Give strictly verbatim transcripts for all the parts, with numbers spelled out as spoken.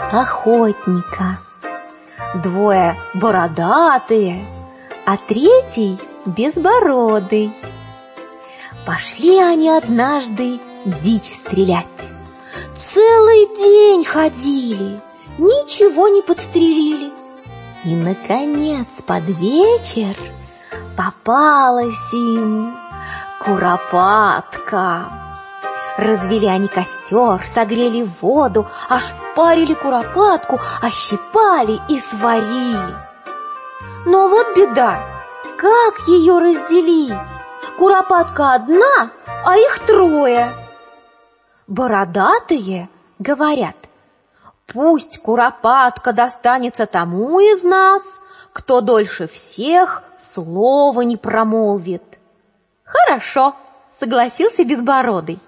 охотника. Двое бородатые, а третий безбородый. Пошли они однажды дичь стрелять. Целый день ходили, ничего не подстрелили. И, наконец, под вечер попалась им куропатка. Развели они костер, согрели воду, ошпарили куропатку, ощипали и сварили. Но вот беда, как ее разделить? Куропатка одна, а их трое. Бородатые говорят: пусть куропатка достанется тому из нас, кто дольше всех слова не промолвит. Хорошо, согласился безбородый.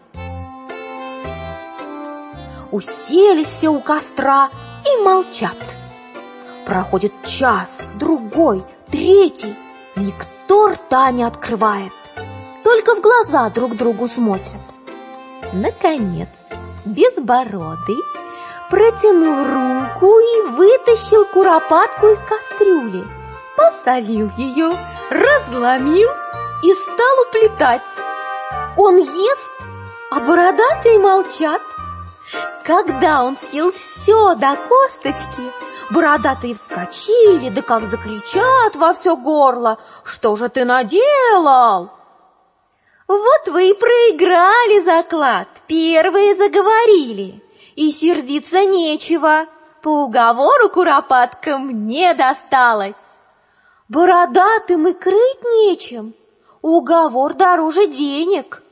Уселись все у костра и молчат. Проходит час, другой, третий, никто рта не открывает, только в глаза друг другу смотрят. Наконец, безбородый протянул руку и вытащил куропатку из кастрюли, посолил ее, разломил и стал уплетать. Он ест, а бородатые молчат. Когда он съел все до косточки, бородатые вскочили, да как закричат во все горло: «Что же ты наделал?» Вот вы и проиграли заклад, первые заговорили, и сердиться нечего, по уговору куропаткам не досталось. Бородатым и крыть нечем, уговор дороже денег.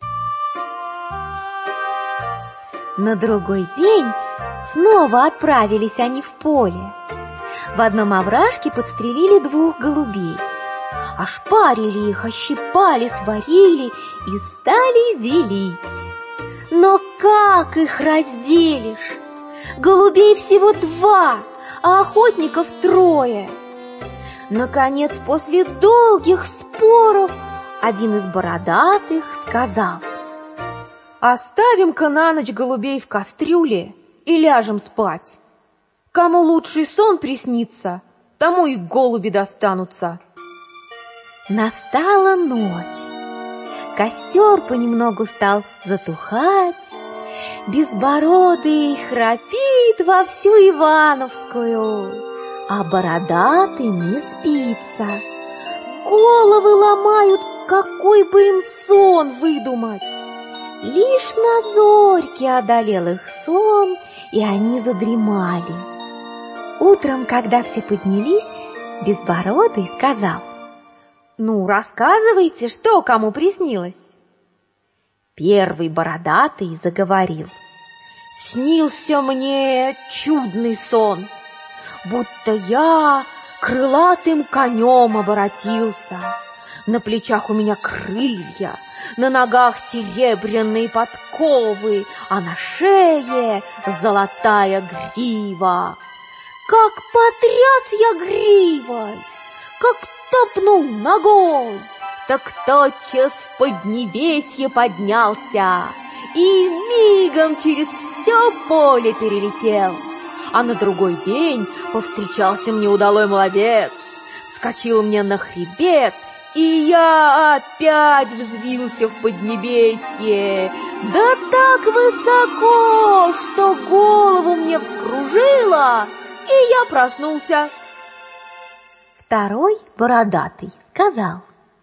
На другой день снова отправились они в поле. В одном овражке подстрелили двух голубей. Ошпарили их, ощипали, сварили и стали делить. Но как их разделишь? Голубей всего два, а охотников трое. Наконец, после долгих споров, один из бородатых сказал: «Оставим-ка на ночь голубей в кастрюле и ляжем спать. Кому лучший сон приснится, тому и голуби достанутся». Настала ночь. Костер понемногу стал затухать. Безбородый храпит во всю Ивановскую, а бородатый не спится. Головы ломают, какой бы им сон выдумать. Лишь на зорьке одолел их сон, и они задремали. Утром, когда все поднялись, Безбородый сказал: «Ну, рассказывайте, что кому приснилось?» Первый бородатый заговорил: «Снился мне чудный сон, будто я крылатым конем оборотился. На плечах у меня крылья, на ногах серебряные подковы, а на шее золотая грива. Как потряс я гривой, как топнул ногой, так тотчас в поднебесье поднялся и мигом через все поле перелетел. А на другой день повстречался мне удалой молодец, вскочил мне на хребет, и я опять взвился в поднебесье, да так высоко, что голову мне вскружило, и я проснулся». Второй бородатый сказал: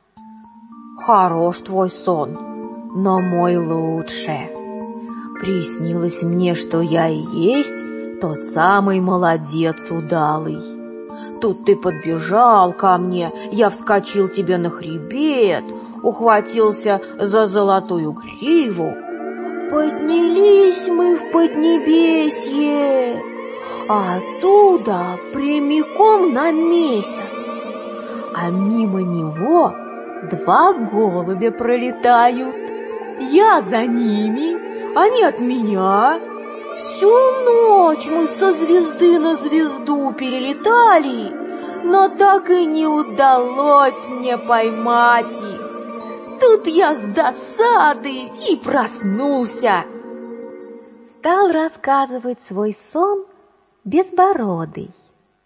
«Хорош твой сон, но мой лучше. Приснилось мне, что я и есть тот самый молодец удалый. Тут ты подбежал ко мне, я вскочил тебе на хребет, ухватился за золотую гриву. Поднялись мы в поднебесье, а оттуда прямиком на месяц, а мимо него два голубя пролетают. Я за ними, они от меня. Всю ночь мы со звезды на звезду перелетали, но так и не удалось мне поймать их. Тут я с досады и проснулся». Стал рассказывать свой сон безбородый.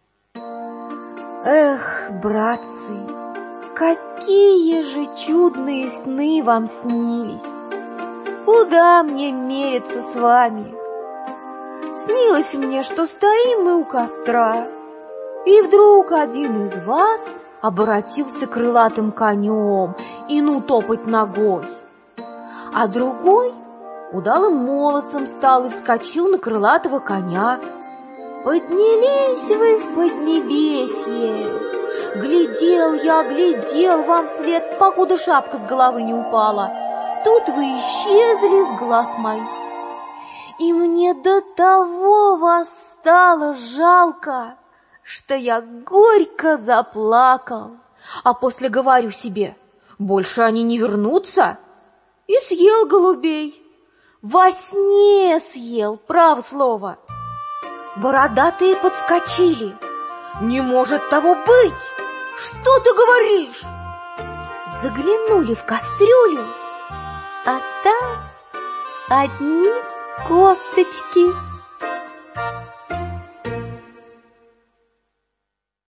Эх, братцы, какие же чудные сны вам снились! Куда мне мериться с вами? Снилось мне, что стоим мы у костра, и вдруг один из вас обратился крылатым конем и ну топать ногой, а другой удалым молодцем стал и вскочил на крылатого коня. Поднялись вы в поднебесье. Глядел я, глядел вам вслед, покуда шапка с головы не упала. Тут вы исчезли с глаз моих. И мне до того вас стало жалко, что я горько заплакал. А после говорю себе, больше они не вернутся. И съел голубей. Во сне съел, право слово. Бородатые подскочили. Не может того быть! Что ты говоришь? Заглянули в кастрюлю, А там одни косточки.